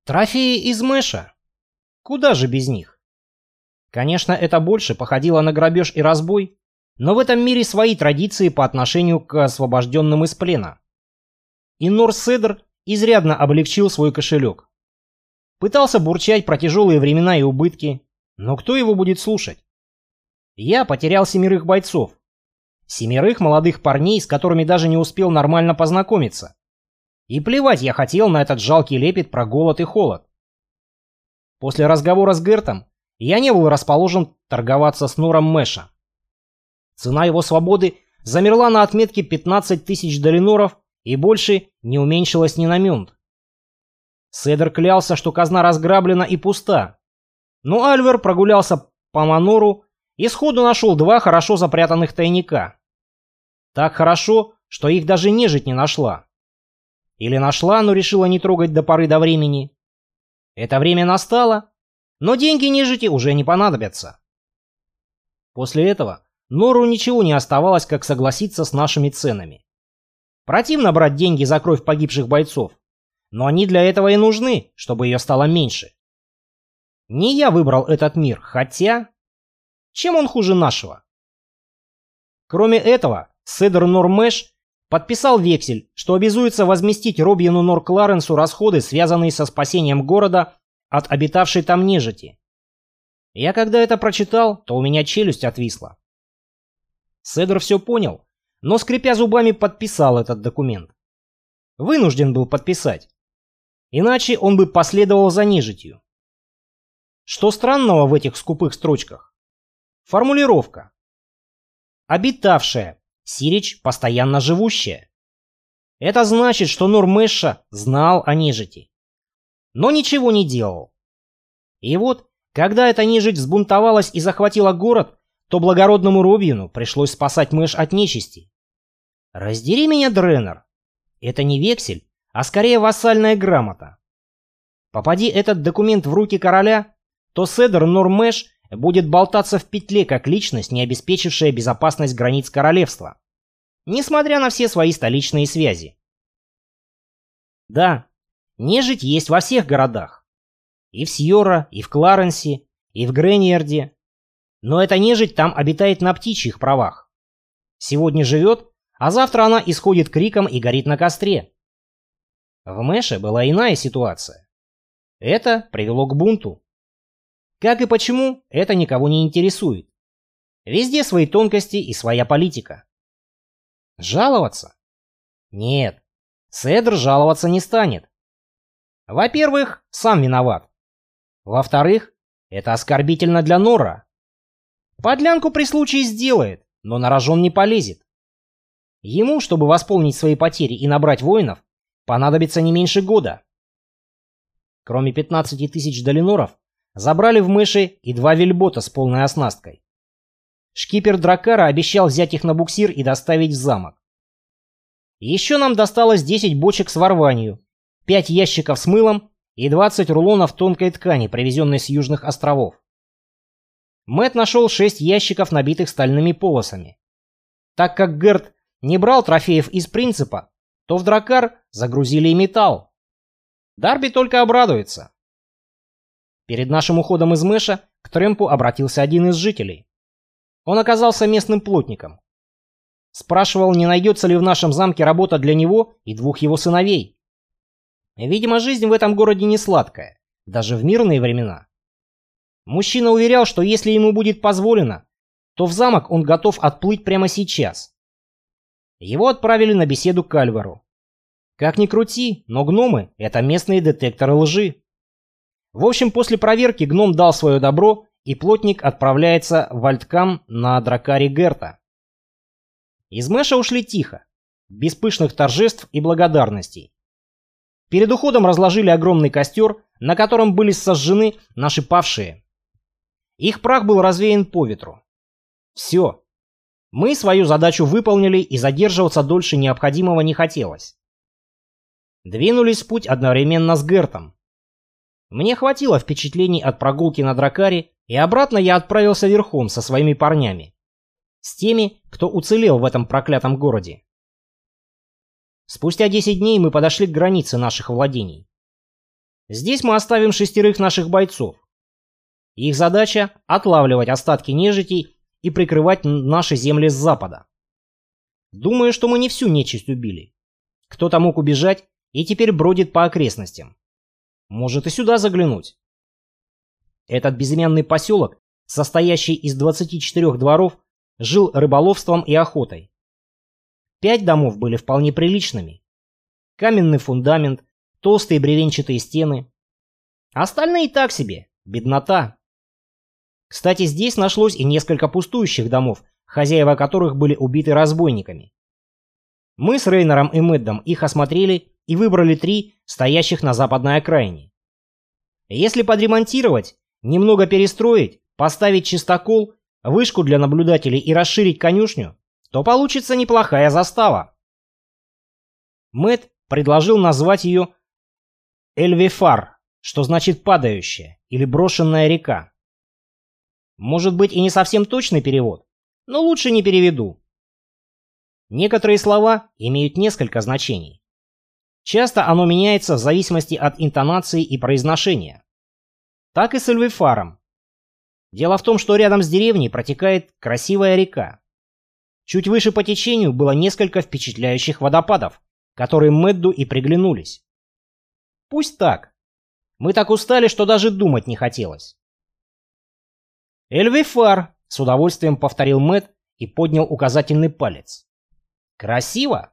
Трофеи из Мэша. Куда же без них? Конечно, это больше походило на грабеж и разбой, но в этом мире свои традиции по отношению к освобожденным из плена. И Нор Седр изрядно облегчил свой кошелек. Пытался бурчать про тяжелые времена и убытки, но кто его будет слушать? Я потерял 7 бойцов. 7 молодых парней, с которыми даже не успел нормально познакомиться. И плевать я хотел на этот жалкий лепет про голод и холод. После разговора с Гертом я не был расположен торговаться с Нором Мэша. Цена его свободы замерла на отметке 15 тысяч долиноров и больше не уменьшилась ни на мюнт. Седр клялся, что казна разграблена и пуста, но Альвер прогулялся по Манору и сходу нашел 2 хорошо запрятанных тайника. Так хорошо, что их даже нежить не нашла. Или нашла, но решила не трогать до поры до времени. Это время настало, но деньги нежити уже не понадобятся. После этого Нору ничего не оставалось, как согласиться с нашими ценами. Противно брать деньги за кровь погибших бойцов, но они для этого и нужны, чтобы ее стало меньше. Не я выбрал этот мир, хотя... Чем он хуже нашего? Кроме этого, Седр Нор Мэш подписал вексель, что обязуется возместить Робьену Нор Кларенсу расходы, связанные со спасением города от обитавшей там нежити. Я когда это прочитал, то у меня челюсть отвисла. Седр все понял, но, скрипя зубами, подписал этот документ. Вынужден был подписать. Иначе он бы последовал за нежитью. Что странного в этих скупых строчках? Формулировка. Обитавшая, сирич постоянно живущая. Это значит, что Нор Мэша знал о нежити, но ничего не делал. И вот, когда эта нежить взбунтовалась и захватила город, то благородному Робьену пришлось спасать Мэш от нечисти. Раздери меня, Дренер. Это не вексель, а скорее вассальная грамота. Попади этот документ в руки короля, то Седр Нор Мэш будет болтаться в петле как личность, не обеспечившая безопасность границ королевства, несмотря на все свои столичные связи. Да, нежить есть во всех городах. И в Сьорра, и в Кларенсе, и в Греньерде. Но эта нежить там обитает на птичьих правах. Сегодня живет, а завтра она исходит криком и горит на костре. В Мэше была иная ситуация. Это привело к бунту. Как и почему, это никого не интересует. Везде свои тонкости и своя политика. Жаловаться? Нет, Седр жаловаться не станет. Во-первых, сам виноват. Во-вторых, это оскорбительно для Нора. Подлянку при случае сделает, но на рожон не полезет. Ему, чтобы восполнить свои потери и набрать воинов, понадобится не меньше года. Кроме 15 тысяч долиноров, забрали в Мэше и 2 вельбота с полной оснасткой. Шкипер Драккара обещал взять их на буксир и доставить в замок. Еще нам досталось 10 бочек с ворванью, 5 ящиков с мылом и 20 рулонов тонкой ткани, привезенной с южных островов. Мэтт нашел 6 ящиков, набитых стальными полосами. Так как Герт не брал трофеев из принципа, то в Драккар загрузили и металл. Дарби только обрадуется. Перед нашим уходом из Мэша к Трэмпу обратился один из жителей. Он оказался местным плотником. Спрашивал, не найдется ли в нашем замке работа для него и 2 его сыновей. Видимо, жизнь в этом городе не сладкая, даже в мирные времена. Мужчина уверял, что если ему будет позволено, то в замок он готов отплыть прямо сейчас. Его отправили на беседу к Альвару. Как ни крути, но гномы — это местные детекторы лжи. В общем, после проверки гном дал свое добро, и плотник отправляется в Альткам на дракаре Герта. Из Мэша ушли тихо, без пышных торжеств и благодарностей. Перед уходом разложили огромный костер, на котором были сожжены наши павшие. Их прах был развеян по ветру. Все. Мы свою задачу выполнили, и задерживаться дольше необходимого не хотелось. Двинулись в путь одновременно с Гертом. Мне хватило впечатлений от прогулки на дракаре, и обратно я отправился верхом со своими парнями. С теми, кто уцелел в этом проклятом городе. Спустя 10 дней мы подошли к границе наших владений. Здесь мы оставим 6 наших бойцов. Их задача — отлавливать остатки нежитей и прикрывать наши земли с запада. Думаю, что мы не всю нечисть убили. Кто-то мог убежать и теперь бродит по окрестностям. Может и сюда заглянуть. Этот безымянный поселок, состоящий из 24 дворов, жил рыболовством и охотой. 5 домов были вполне приличными. Каменный фундамент, толстые бревенчатые стены. Остальные так себе, беднота. Кстати, здесь нашлось и несколько пустующих домов, хозяева которых были убиты разбойниками. Мы с Рейнером и Мэддом их осмотрели и выбрали 3, стоящих на западной окраине. Если подремонтировать, немного перестроить, поставить чистокол, вышку для наблюдателей и расширить конюшню, то получится неплохая застава. Мэдд предложил назвать ее Эльвефар, что значит «падающая» или «брошенная река». Может быть и не совсем точный перевод, но лучше не переведу. Некоторые слова имеют несколько значений. Часто оно меняется в зависимости от интонации и произношения. Так и с Эльвефаром. Дело в том, что рядом с деревней протекает красивая река. Чуть выше по течению было несколько впечатляющих водопадов, которые Мэдду и приглянулись. Пусть так. Мы так устали, что даже думать не хотелось. «Эльвефар», — с удовольствием повторил Мэдд и поднял указательный палец. «Красиво?»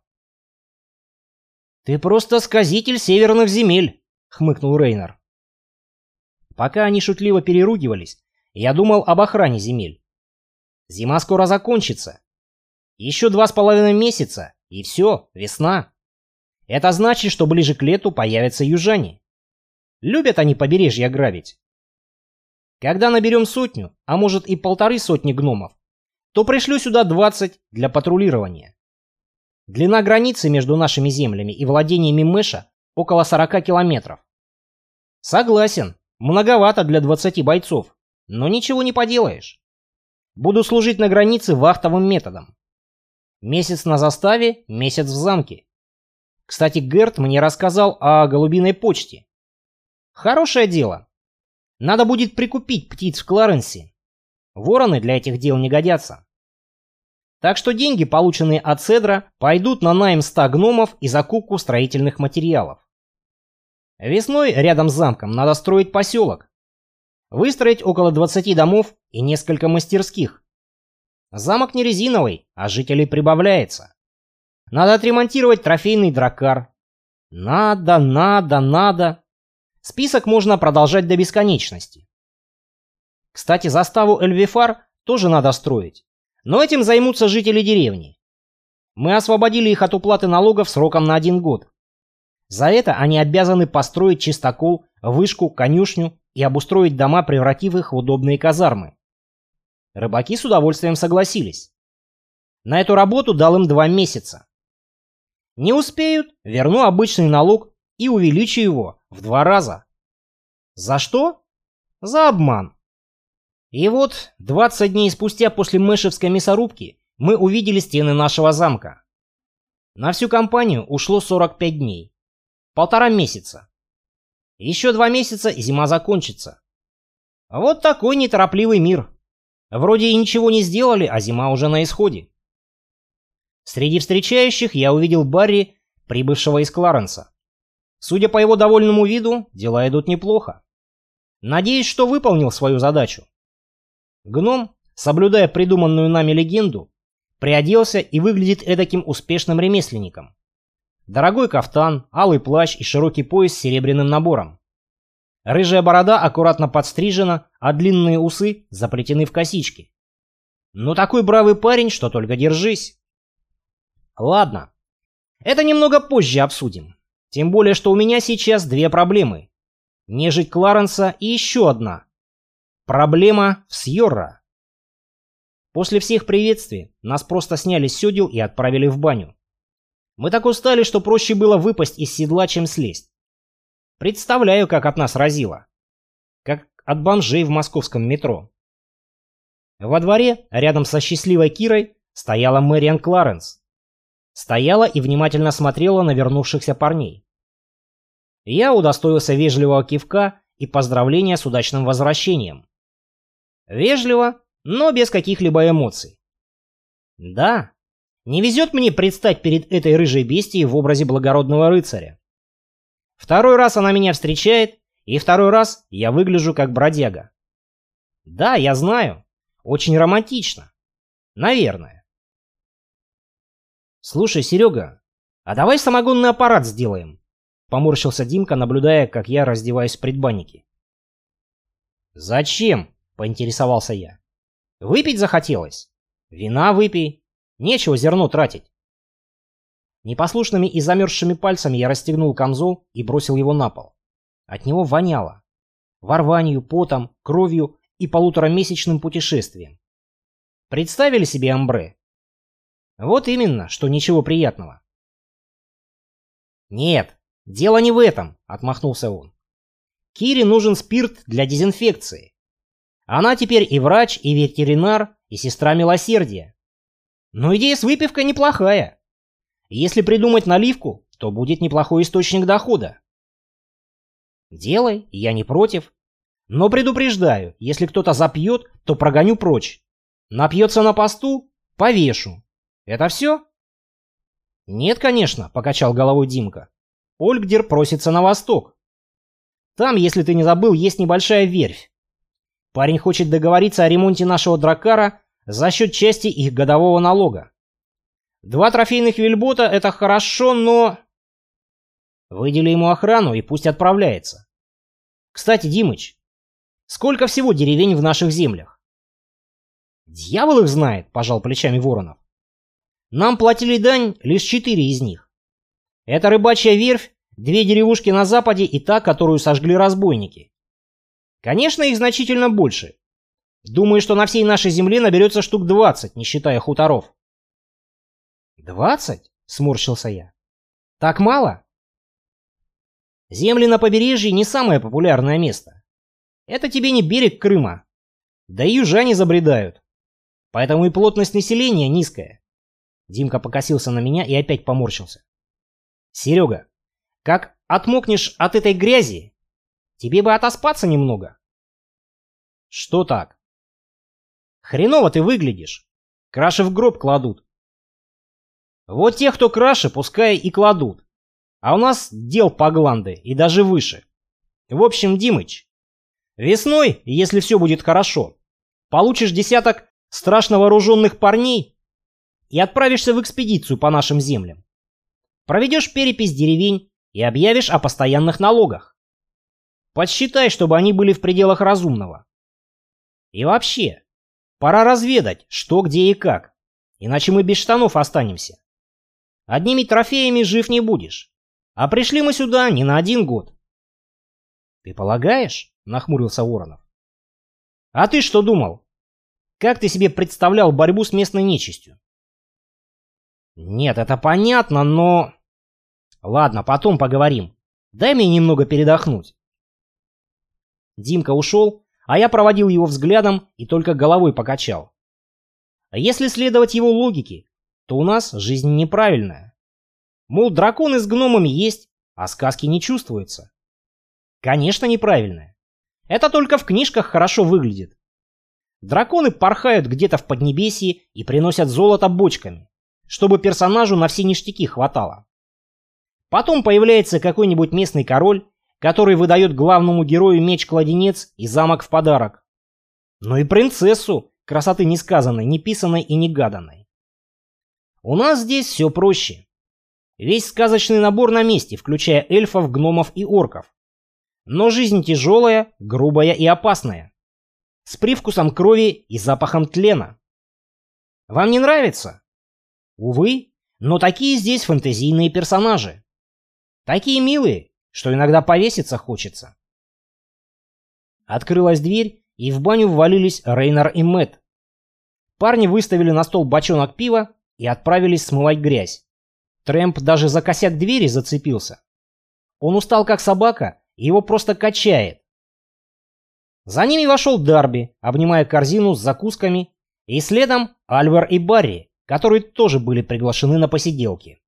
«Ты просто сказитель северных земель», — хмыкнул Рейнер. Пока они шутливо переругивались, я думал об охране земель. Зима скоро закончится. Еще 2,5 месяца, и все, весна. Это значит, что ближе к лету появятся южане. Любят они побережье грабить. Когда наберем 100, а может и 150 гномов, то пришлю сюда 20 для патрулирования. Длина границы между нашими землями и владениями Мэша около 40 километров. Согласен, многовато для 20 бойцов, но ничего не поделаешь. Буду служить на границе вахтовым методом. Месяц на заставе, месяц в замке. Кстати, Герт мне рассказал о голубиной почте. Хорошее дело. Надо будет прикупить птиц в Кларенсе. Вороны для этих дел не годятся. Так что деньги, полученные от Седра, пойдут на найм 100 гномов и закупку строительных материалов. Весной рядом с замком надо строить поселок. Выстроить около 20 домов и несколько мастерских. Замок не резиновый, а жителей прибавляется. Надо отремонтировать трофейный драккар. Надо. Список можно продолжать до бесконечности. Кстати, заставу Эльвефар тоже надо строить. Но этим займутся жители деревни. Мы освободили их от уплаты налогов сроком на 1 год. За это они обязаны построить чистокол, вышку, конюшню и обустроить дома, превратив их в удобные казармы. Рыбаки с удовольствием согласились. На эту работу дал им 2 месяца. Не успеют, верну обычный налог и увеличу его в 2 раза. За что? За обман. И вот 20 дней спустя после мэшевской мясорубки мы увидели стены нашего замка. На всю кампанию ушло 45 дней. 1,5 месяца. Еще 2 месяца и зима закончится. Вот такой неторопливый мир. Вроде и ничего не сделали, а зима уже на исходе. Среди встречающих я увидел Барри, прибывшего из Кларенса. Судя по его довольному виду, дела идут неплохо. Надеюсь, что выполнил свою задачу. Гном, соблюдая придуманную нами легенду, приоделся и выглядит эдаким успешным ремесленником. Дорогой кафтан, алый плащ и широкий пояс с серебряным набором. Рыжая борода аккуратно подстрижена, а длинные усы заплетены в косички. Ну такой бравый парень, что только держись. Ладно, это немного позже обсудим. Тем более, что у меня сейчас 2 проблемы. Нежить Кларенса и еще одна. Проблема в Сьорра. После всех приветствий нас просто сняли с седел и отправили в баню. Мы так устали, что проще было выпасть из седла, чем слезть. Представляю, как от нас разило. Как от бомжей в московском метро. Во дворе, рядом со счастливой Кирой, стояла Мэриан Кларенс. Стояла и внимательно смотрела на вернувшихся парней. Я удостоился вежливого кивка и поздравления с удачным возвращением. Вежливо, но без каких-либо эмоций. Да, не везет мне предстать перед этой рыжей бестией в образе благородного рыцаря. Второй раз она меня встречает, и второй раз я выгляжу как бродяга. Да, я знаю, очень романтично. Наверное. Слушай, Серега, а давай самогонный аппарат сделаем? Поморщился Димка, наблюдая, как я раздеваюсь в предбаннике. Зачем? Поинтересовался я. Выпить захотелось? Вина выпей. Нечего зерно тратить. Непослушными и замерзшими пальцами я расстегнул камзол и бросил его на пол. От него воняло. Ворванью, потом, кровью и полуторамесячным путешествием. Представили себе амбре? Вот именно, что ничего приятного. Нет, дело не в этом, отмахнулся он. Кире нужен спирт для дезинфекции. Она теперь и врач, и ветеринар, и сестра милосердия. Но идея с выпивкой неплохая. Если придумать наливку, то будет неплохой источник дохода. Делай, я не против. Но предупреждаю, если кто-то запьет, то прогоню прочь. Напьется на посту — повешу. Это все? Нет, конечно, покачал головой Димка. Ольгдер просится на восток. Там, если ты не забыл, есть небольшая верфь. Парень хочет договориться о ремонте нашего драккара за счет части их годового налога. 2 трофейных вельбота — это хорошо, но... Выдели ему охрану и пусть отправляется. Кстати, Димыч, сколько всего деревень в наших землях? Дьявол их знает, пожал плечами Воронов. Нам платили дань лишь 4 из них. Это рыбачья верфь, 2 деревушки на западе и та, которую сожгли разбойники. Конечно, их значительно больше. Думаю, что на всей нашей земле наберется штук 20, не считая хуторов. 20? Сморщился я. Так мало? Земли на побережье не самое популярное место. Это тебе не берег Крыма. Да и южане забредают. Поэтому и плотность населения низкая. Димка покосился на меня и опять поморщился. Серега, как отмокнешь от этой грязи, тебе бы отоспаться немного. Что так? Хреново ты выглядишь. Краши в гроб кладут. Вот тех, кто краше, пускай и кладут. А у нас дел по гланды и даже выше. В общем, Димыч, весной, если все будет хорошо, получишь 10 страшно вооруженных парней и отправишься в экспедицию по нашим землям. Проведешь перепись деревень и объявишь о постоянных налогах. Подсчитай, чтобы они были в пределах разумного. И вообще, пора разведать, что, где и как, иначе мы без штанов останемся. Одними трофеями жив не будешь. А пришли мы сюда не на 1 год. Ты полагаешь? Нахмурился Воронов. А ты что думал? Как ты себе представлял борьбу с местной нечистью? Нет, это понятно, но... Ладно, потом поговорим. Дай мне немного передохнуть. Димка ушел, а я проводил его взглядом и только головой покачал. Если следовать его логике, то у нас жизнь неправильная. Мол, драконы с гномами есть, а сказки не чувствуются. Конечно, неправильная. Это только в книжках хорошо выглядит. Драконы порхают где-то в Поднебесье и приносят золото бочками, чтобы персонажу на все ништяки хватало. Потом появляется какой-нибудь местный король, который выдает главному герою меч-кладенец и замок в подарок. Ну и принцессу, красоты несказанной, неписанной и негаданной. У нас здесь все проще. Весь сказочный набор на месте, включая эльфов, гномов и орков. Но жизнь тяжелая, грубая и опасная. С привкусом крови и запахом тлена. Вам не нравится? Увы, но такие здесь фэнтезийные персонажи. Такие милые, что иногда повеситься хочется. Открылась дверь, и в баню ввалились Рейнар и Мэтт. Парни выставили на стол бочонок пива и отправились смывать грязь. Трэмп даже за косяк двери зацепился. Он устал как собака, и его просто качает. За ними вошел Дарби, обнимая корзину с закусками, и следом Альвар и Барри, которые тоже были приглашены на посиделки.